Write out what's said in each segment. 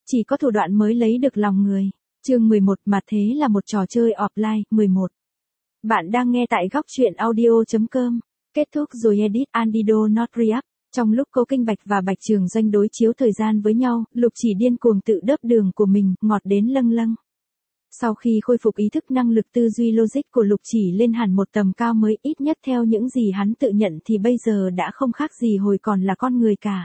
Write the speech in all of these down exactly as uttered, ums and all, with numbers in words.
chỉ có thủ đoạn mới lấy được lòng người. Chương mười một mà thế là một trò chơi offline. mười một. Bạn đang nghe tại góc truyện audio chấm com. Kết thúc rồi edit Andido not react. Trong lúc Cố Kinh Bạch và Bạch Trường Doanh đối chiếu thời gian với nhau, Lục Chỉ điên cuồng tự đớp đường của mình, ngọt đến lâng lâng. Sau khi khôi phục ý thức, năng lực tư duy logic của Lục Chỉ lên hẳn một tầm cao mới, ít nhất theo những gì hắn tự nhận thì bây giờ đã không khác gì hồi còn là con người cả.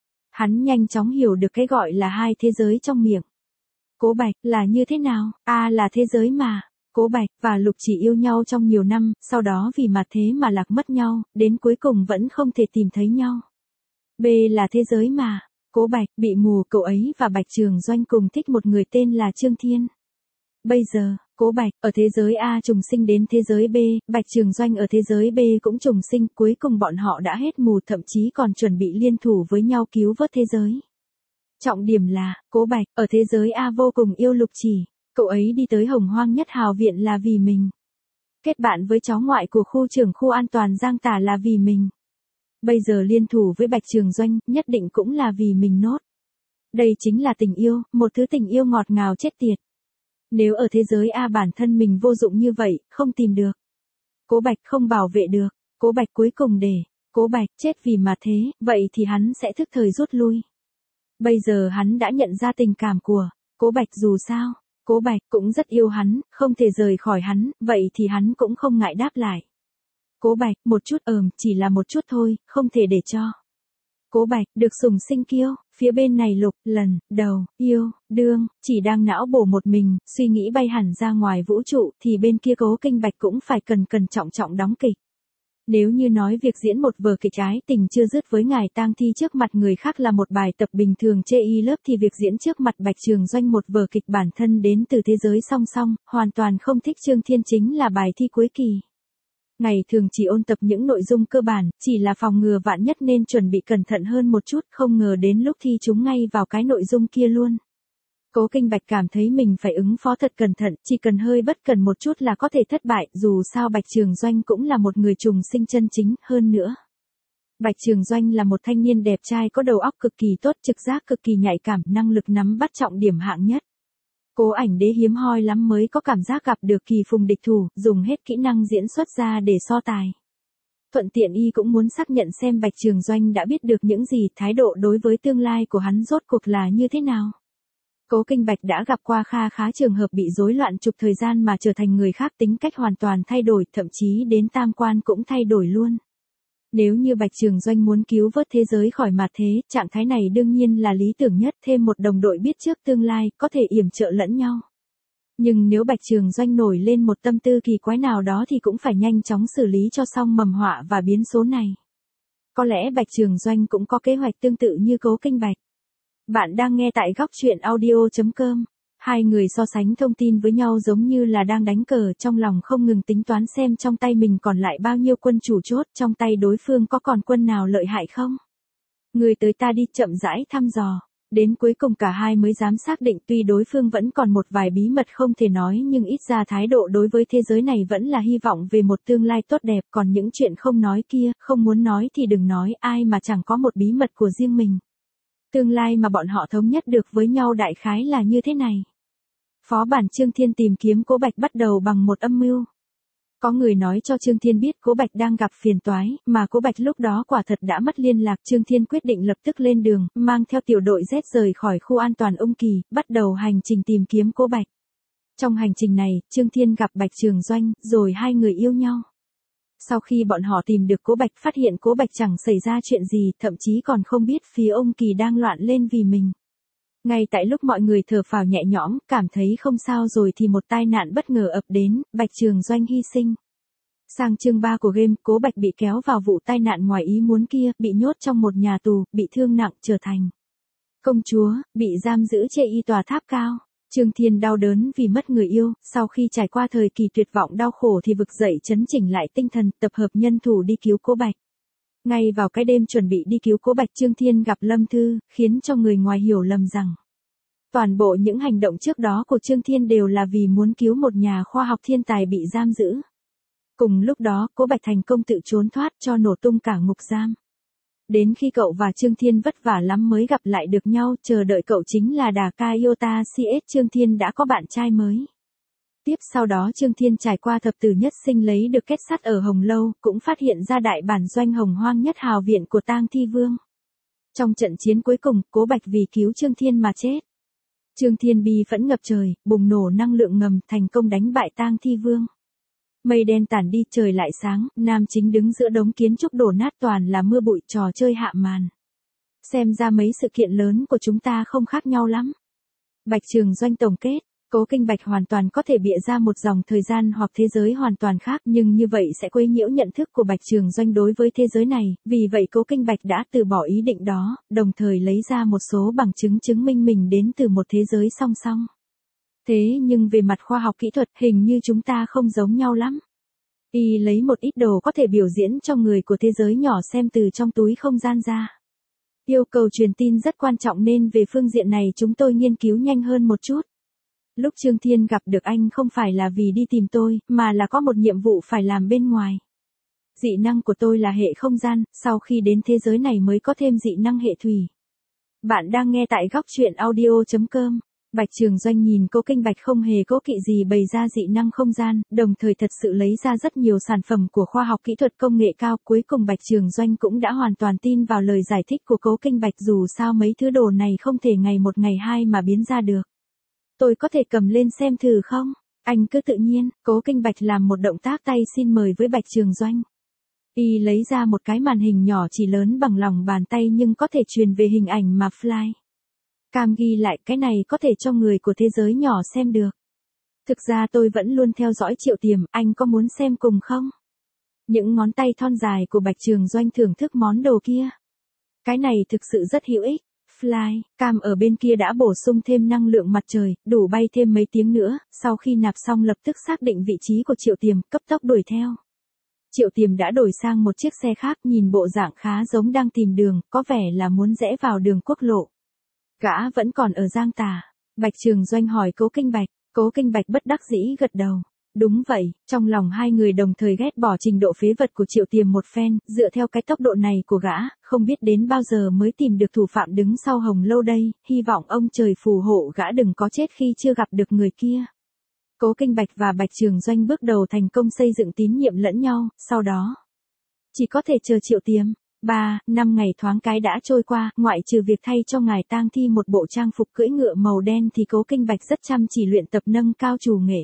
Hắn nhanh chóng hiểu được cái gọi là hai thế giới trong miệng. Cố Bạch là như thế nào? A là thế giới mà Cố Bạch và Lục Chỉ yêu nhau trong nhiều năm, sau đó vì mà thế mà lạc mất nhau, đến cuối cùng vẫn không thể tìm thấy nhau. B là thế giới mà Cố Bạch bị mù, cậu ấy và Bạch Trường Doanh cùng thích một người tên là Trương Thiên. Bây giờ, Cố Bạch ở thế giới A trùng sinh đến thế giới B, Bạch Trường Doanh ở thế giới B cũng trùng sinh, cuối cùng bọn họ đã hết mù, thậm chí còn chuẩn bị liên thủ với nhau cứu vớt thế giới. Trọng điểm là, Cố Bạch ở thế giới A vô cùng yêu Lục Chỉ, cậu ấy đi tới Hồng Hoang Nhất Hào Viện là vì mình. Kết bạn với cháu ngoại của khu trưởng khu an toàn Giang Tả là vì mình. Bây giờ liên thủ với Bạch Trường Doanh, nhất định cũng là vì mình nốt. Đây chính là tình yêu, một thứ tình yêu ngọt ngào chết tiệt. Nếu ở thế giới A bản thân mình vô dụng như vậy, không tìm được Cố Bạch, không bảo vệ được Cố Bạch, cuối cùng để Cố Bạch chết vì mà thế, vậy thì hắn sẽ thức thời rút lui. Bây giờ hắn đã nhận ra tình cảm của Cố Bạch, dù sao Cố Bạch cũng rất yêu hắn, không thể rời khỏi hắn, vậy thì hắn cũng không ngại đáp lại. Cố Bạch, một chút ờm, chỉ là một chút thôi, không thể để cho Cố Bạch được sùng sinh kiêu. Phía bên này Lục, lần đầu, yêu, đương, chỉ đang não bổ một mình, suy nghĩ bay hẳn ra ngoài vũ trụ, thì bên kia Cố Kinh Bạch cũng phải cần cần trọng trọng đóng kịch. Nếu như nói việc diễn một vở kịch ái tình chưa dứt với ngài tang thi trước mặt người khác là một bài tập bình thường chê y lớp, thì việc diễn trước mặt Bạch Trường Doanh một vở kịch bản thân đến từ thế giới song song, hoàn toàn không thích Trương Thiên chính là bài thi cuối kỳ. Ngày thường chỉ ôn tập những nội dung cơ bản, chỉ là phòng ngừa vạn nhất nên chuẩn bị cẩn thận hơn một chút, không ngờ đến lúc thi chúng ngay vào cái nội dung kia luôn. Cố Kinh Bạch cảm thấy mình phải ứng phó thật cẩn thận, chỉ cần hơi bất cẩn một chút là có thể thất bại, dù sao Bạch Trường Doanh cũng là một người trùng sinh chân chính, hơn nữa. Bạch Trường Doanh là một thanh niên đẹp trai có đầu óc cực kỳ tốt, trực giác cực kỳ nhạy cảm, năng lực nắm bắt trọng điểm hạng nhất. Cố Ảnh Đế hiếm hoi lắm mới có cảm giác gặp được kỳ phùng địch thủ, dùng hết kỹ năng diễn xuất ra để so tài. Thuận tiện y cũng muốn xác nhận xem Bạch Trường Doanh đã biết được những gì, thái độ đối với tương lai của hắn rốt cuộc là như thế nào. Cố Kinh Bạch đã gặp qua kha khá trường hợp bị rối loạn trục thời gian mà trở thành người khác, tính cách hoàn toàn thay đổi, thậm chí đến tam quan cũng thay đổi luôn. Nếu như Bạch Trường Doanh muốn cứu vớt thế giới khỏi mà thế, trạng thái này đương nhiên là lý tưởng nhất, thêm một đồng đội biết trước tương lai, có thể yểm trợ lẫn nhau. Nhưng nếu Bạch Trường Doanh nổi lên một tâm tư kỳ quái nào đó thì cũng phải nhanh chóng xử lý cho xong mầm họa và biến số này. Có lẽ Bạch Trường Doanh cũng có kế hoạch tương tự như Cố Kinh Bạch. Bạn đang nghe tại góc truyện audio chấm com. Hai người so sánh thông tin với nhau giống như là đang đánh cờ, trong lòng không ngừng tính toán xem trong tay mình còn lại bao nhiêu quân chủ chốt, trong tay đối phương có còn quân nào lợi hại không. Người tới ta đi, chậm rãi thăm dò. Đến cuối cùng cả hai mới dám xác định, tuy đối phương vẫn còn một vài bí mật không thể nói, nhưng ít ra thái độ đối với thế giới này vẫn là hy vọng về một tương lai tốt đẹp, còn những chuyện không nói kia, không muốn nói thì đừng nói, ai mà chẳng có một bí mật của riêng mình. Tương lai mà bọn họ thống nhất được với nhau đại khái là như thế này. Phó bản Trương Thiên tìm kiếm Cố Bạch bắt đầu bằng một âm mưu. Có người nói cho Trương Thiên biết Cố Bạch đang gặp phiền toái, mà Cố Bạch lúc đó quả thật đã mất liên lạc. Trương Thiên quyết định lập tức lên đường, mang theo tiểu đội Z rời khỏi khu an toàn Ung Kỳ, bắt đầu hành trình tìm kiếm Cố Bạch. Trong hành trình này, Trương Thiên gặp Bạch Trường Doanh, rồi hai người yêu nhau. Sau khi bọn họ tìm được Cố Bạch, phát hiện Cố Bạch chẳng xảy ra chuyện gì, thậm chí còn không biết phía Ung Kỳ đang loạn lên vì mình. Ngay tại lúc mọi người thở phào nhẹ nhõm, cảm thấy không sao rồi thì một tai nạn bất ngờ ập đến, Bạch Trường Doanh hy sinh. Sang chương ba của game, Cố Bạch bị kéo vào vụ tai nạn ngoài ý muốn kia, bị nhốt trong một nhà tù, bị thương nặng, trở thành công chúa, bị giam giữ trên y tòa tháp cao. Trương Thiên đau đớn vì mất người yêu, sau khi trải qua thời kỳ tuyệt vọng đau khổ thì vực dậy chấn chỉnh lại tinh thần, tập hợp nhân thủ đi cứu Cố Bạch. Ngay vào cái đêm chuẩn bị đi cứu Cố Bạch, Trương Thiên gặp Lâm Thư, khiến cho người ngoài hiểu lầm rằng toàn bộ những hành động trước đó của Trương Thiên đều là vì muốn cứu một nhà khoa học thiên tài bị giam giữ. Cùng lúc đó, Cố Bạch thành công tự trốn thoát cho nổ tung cả ngục giam. Đến khi cậu và Trương Thiên vất vả lắm mới gặp lại được nhau, chờ đợi cậu chính là Dakayota xê ét. Trương Thiên đã có bạn trai mới. Tiếp sau đó Trương Thiên trải qua thập tử nhất sinh lấy được kết sắt ở Hồng Lâu, cũng phát hiện ra đại bản doanh Hồng Hoang Nhất Hào Viện của Tang Thi Vương. Trong trận chiến cuối cùng, Cố Bạch vì cứu Trương Thiên mà chết. Trương Thiên bi phẫn ngập trời, bùng nổ năng lượng ngầm, thành công đánh bại Tang Thi Vương. Mây đen tản đi, trời lại sáng, nam chính đứng giữa đống kiến trúc đổ nát toàn là mưa bụi, trò chơi hạ màn. Xem ra mấy sự kiện lớn của chúng ta không khác nhau lắm. Bạch Trường Doanh tổng kết, Cố Kinh Bạch hoàn toàn có thể bịa ra một dòng thời gian hoặc thế giới hoàn toàn khác, nhưng như vậy sẽ quấy nhiễu nhận thức của Bạch Trường Doanh đối với thế giới này, vì vậy Cố Kinh Bạch đã từ bỏ ý định đó, đồng thời lấy ra một số bằng chứng chứng minh mình đến từ một thế giới song song. Thế nhưng về mặt khoa học kỹ thuật, hình như chúng ta không giống nhau lắm. Y lấy một ít đồ có thể biểu diễn cho người của thế giới nhỏ xem từ trong túi không gian ra. Yêu cầu truyền tin rất quan trọng nên về phương diện này chúng tôi nghiên cứu nhanh hơn một chút. Lúc Trương Thiên gặp được anh không phải là vì đi tìm tôi, mà là có một nhiệm vụ phải làm bên ngoài. Dị năng của tôi là hệ không gian, sau khi đến thế giới này mới có thêm dị năng hệ thủy. Bạn đang nghe tại góc truyện audio chấm com. Bạch Trường Doanh nhìn Cố Kinh Bạch không hề cố kỵ gì bày ra dị năng không gian, đồng thời thật sự lấy ra rất nhiều sản phẩm của khoa học kỹ thuật công nghệ cao. Cuối cùng Bạch Trường Doanh cũng đã hoàn toàn tin vào lời giải thích của Cố Kinh Bạch, dù sao mấy thứ đồ này không thể ngày một ngày hai mà biến ra được. Tôi có thể cầm lên xem thử không? Anh cứ tự nhiên. Cố Kinh Bạch làm một động tác tay xin mời với Bạch Trường Doanh. Y lấy ra một cái màn hình nhỏ chỉ lớn bằng lòng bàn tay nhưng có thể truyền về hình ảnh mà fly. Cam ghi lại, cái này có thể cho người của thế giới nhỏ xem được. Thực ra tôi vẫn luôn theo dõi Triệu Tiềm, anh có muốn xem cùng không? Những ngón tay thon dài của Bạch Trường Doanh thưởng thức món đồ kia. Cái này thực sự rất hữu ích. Fly, cam ở bên kia đã bổ sung thêm năng lượng mặt trời, đủ bay thêm mấy tiếng nữa, sau khi nạp xong lập tức xác định vị trí của Triệu Tiềm, cấp tốc đuổi theo. Triệu Tiềm đã đổi sang một chiếc xe khác, nhìn bộ dạng khá giống đang tìm đường, có vẻ là muốn rẽ vào đường quốc lộ. Gã vẫn còn ở Giang Tả. Bạch Trường Doanh hỏi Cố Kinh Bạch, Cố Kinh Bạch bất đắc dĩ gật đầu. Đúng vậy, trong lòng hai người đồng thời ghét bỏ trình độ phế vật của Triệu Tiềm một phen, dựa theo cái tốc độ này của gã, không biết đến bao giờ mới tìm được thủ phạm đứng sau Hồng Lâu đây, hy vọng ông trời phù hộ gã đừng có chết khi chưa gặp được người kia. Cố Kinh Bạch và Bạch Trường Doanh bước đầu thành công xây dựng tín nhiệm lẫn nhau, sau đó chỉ có thể chờ Triệu Tiềm. Ba, năm ngày thoáng cái đã trôi qua, ngoại trừ việc thay cho ngài Tang Thi một bộ trang phục cưỡi ngựa màu đen thì Cố Kinh Bạch rất chăm chỉ luyện tập nâng cao trù nghệ.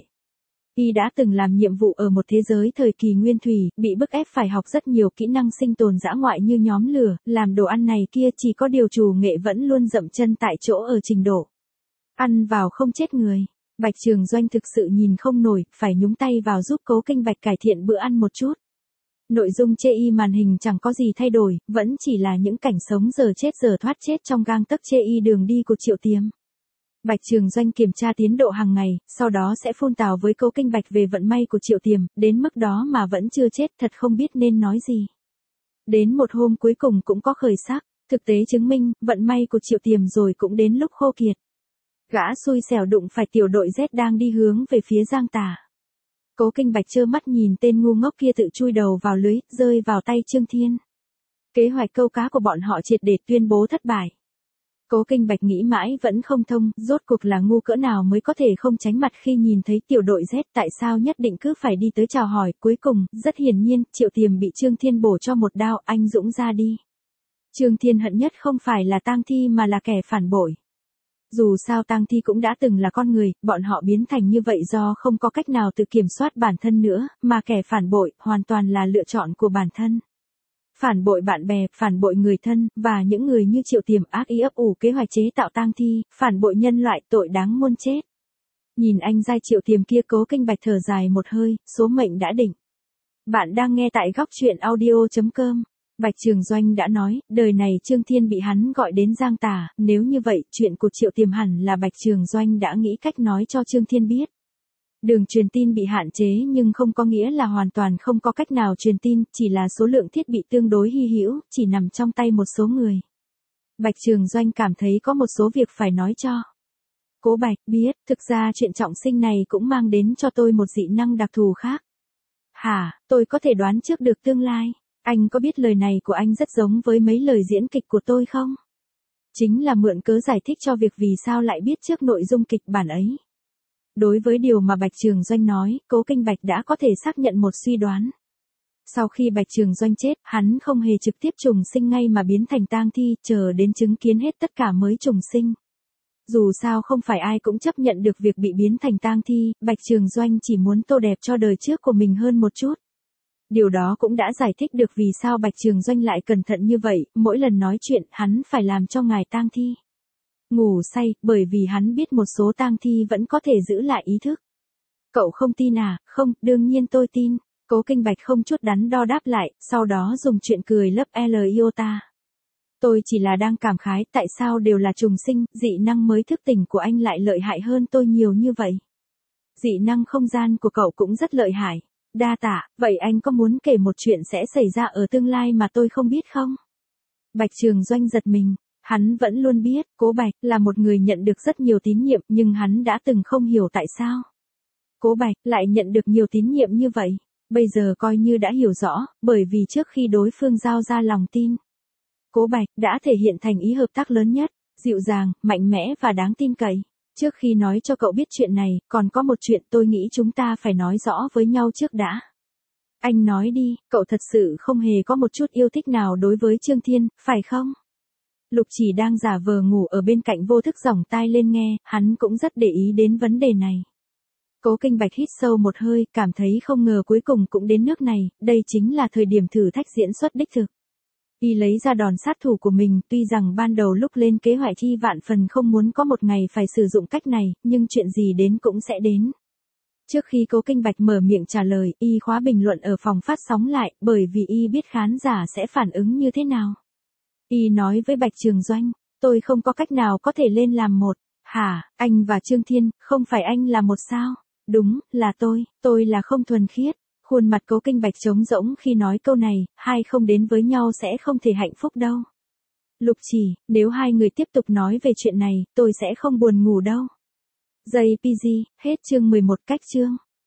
Y đã từng làm nhiệm vụ ở một thế giới thời kỳ nguyên thủy, bị bức ép phải học rất nhiều kỹ năng sinh tồn dã ngoại như nhóm lửa, làm đồ ăn này kia, chỉ có điều trù nghệ vẫn luôn dậm chân tại chỗ ở trình độ ăn vào không chết người. Bạch Trường Doanh thực sự nhìn không nổi, phải nhúng tay vào giúp Cố Kinh Bạch cải thiện bữa ăn một chút. Nội dung chê y màn hình chẳng có gì thay đổi, vẫn chỉ là những cảnh sống giờ chết giờ thoát chết trong gang tấc chê y đường đi của Triệu Tiềm. Bạch Trường Doanh kiểm tra tiến độ hàng ngày, sau đó sẽ phun tào với Cố Kinh Bạch về vận may của Triệu Tiềm, đến mức đó mà vẫn chưa chết, thật không biết nên nói gì. Đến một hôm cuối cùng cũng có khởi sắc, thực tế chứng minh, vận may của Triệu Tiềm rồi cũng đến lúc khô kiệt. Gã xui xẻo đụng phải tiểu đội Z đang đi hướng về phía Giang Tả. Cố Kinh Bạch trơ mắt nhìn tên ngu ngốc kia tự chui đầu vào lưới, rơi vào tay Trương Thiên. Kế hoạch câu cá của bọn họ triệt để tuyên bố thất bại. Cố Kinh Bạch nghĩ mãi vẫn không thông, rốt cuộc là ngu cỡ nào mới có thể không tránh mặt khi nhìn thấy tiểu đội Z, tại sao nhất định cứ phải đi tới chào hỏi. Cuối cùng, rất hiển nhiên, Triệu Tiềm bị Trương Thiên bổ cho một đao, anh dũng ra đi. Trương Thiên hận nhất không phải là Tang Thi mà là kẻ phản bội. Dù sao Tang Thi cũng đã từng là con người, bọn họ biến thành như vậy do không có cách nào tự kiểm soát bản thân nữa, mà kẻ phản bội hoàn toàn là lựa chọn của bản thân. Phản bội bạn bè, phản bội người thân, và những người như Triệu Tiềm ác ý ấp ủ kế hoạch chế tạo Tang Thi, phản bội nhân loại, tội đáng muôn chết. Nhìn anh giai Triệu Tiềm kia, Cố Kinh Bạch thở dài một hơi, số mệnh đã định. Bạn đang nghe tại góc truyện audio chấm com. Bạch Trường Doanh đã nói, đời này Trương Thiên bị hắn gọi đến Giang Tả, nếu như vậy, chuyện của Triệu Tiềm hẳn là Bạch Trường Doanh đã nghĩ cách nói cho Trương Thiên biết. Đường truyền tin bị hạn chế nhưng không có nghĩa là hoàn toàn không có cách nào truyền tin, chỉ là số lượng thiết bị tương đối hy hữu, chỉ nằm trong tay một số người. Bạch Trường Doanh cảm thấy có một số việc phải nói cho Cố Bạch biết, thực ra chuyện trọng sinh này cũng mang đến cho tôi một dị năng đặc thù khác. Hả, tôi có thể đoán trước được tương lai. Anh có biết lời này của anh rất giống với mấy lời diễn kịch của tôi không? Chính là mượn cớ giải thích cho việc vì sao lại biết trước nội dung kịch bản ấy. Đối với điều mà Bạch Trường Doanh nói, Cố Kinh Bạch đã có thể xác nhận một suy đoán. Sau khi Bạch Trường Doanh chết, hắn không hề trực tiếp trùng sinh ngay mà biến thành tang thi, chờ đến chứng kiến hết tất cả mới trùng sinh. Dù sao không phải ai cũng chấp nhận được việc bị biến thành tang thi, Bạch Trường Doanh chỉ muốn tô đẹp cho đời trước của mình hơn một chút. Điều đó cũng đã giải thích được vì sao Bạch Trường Doanh lại cẩn thận như vậy, mỗi lần nói chuyện, hắn phải làm cho ngài tang thi ngủ say, bởi vì hắn biết một số tang thi vẫn có thể giữ lại ý thức. Cậu không tin à? Không, đương nhiên tôi tin. Cố Kinh Bạch không chút đắn đo đáp lại, sau đó dùng chuyện cười lấp L iota. Tôi chỉ là đang cảm khái tại sao đều là trùng sinh, dị năng mới thức tỉnh của anh lại lợi hại hơn tôi nhiều như vậy. Dị năng không gian của cậu cũng rất lợi hại. Đa tạ, vậy anh có muốn kể một chuyện sẽ xảy ra ở tương lai mà tôi không biết không? Bạch Trường Doanh giật mình, hắn vẫn luôn biết, Cố Bạch là một người nhận được rất nhiều tín nhiệm nhưng hắn đã từng không hiểu tại sao. Cố Bạch lại nhận được nhiều tín nhiệm như vậy, bây giờ coi như đã hiểu rõ, bởi vì trước khi đối phương giao ra lòng tin, Cố Bạch đã thể hiện thành ý hợp tác lớn nhất, dịu dàng, mạnh mẽ và đáng tin cậy. Trước khi nói cho cậu biết chuyện này, còn có một chuyện tôi nghĩ chúng ta phải nói rõ với nhau trước đã. Anh nói đi, cậu thật sự không hề có một chút yêu thích nào đối với Trương Thiên, phải không? Lục Chỉ đang giả vờ ngủ ở bên cạnh vô thức giỏng tai lên nghe, hắn cũng rất để ý đến vấn đề này. Cố Kinh Bạch hít sâu một hơi, cảm thấy không ngờ cuối cùng cũng đến nước này, đây chính là thời điểm thử thách diễn xuất đích thực. Y lấy ra đòn sát thủ của mình, tuy rằng ban đầu lúc lên kế hoạch thi vạn phần không muốn có một ngày phải sử dụng cách này, nhưng chuyện gì đến cũng sẽ đến. Trước khi Cố Kinh Bạch mở miệng trả lời, Y khóa bình luận ở phòng phát sóng lại, bởi vì Y biết khán giả sẽ phản ứng như thế nào. Y nói với Bạch Trường Doanh, tôi không có cách nào có thể lên làm một. Hả, anh và Trương Thiên, không phải anh là một sao? Đúng, là tôi, tôi là không thuần khiết. Khuôn mặt Cố Kinh Bạch trống rỗng khi nói câu này, hai không đến với nhau sẽ không thể hạnh phúc đâu. Lục Chỉ, nếu hai người tiếp tục nói về chuyện này, tôi sẽ không buồn ngủ đâu. gi pê giê, hết chương mười một cách chương.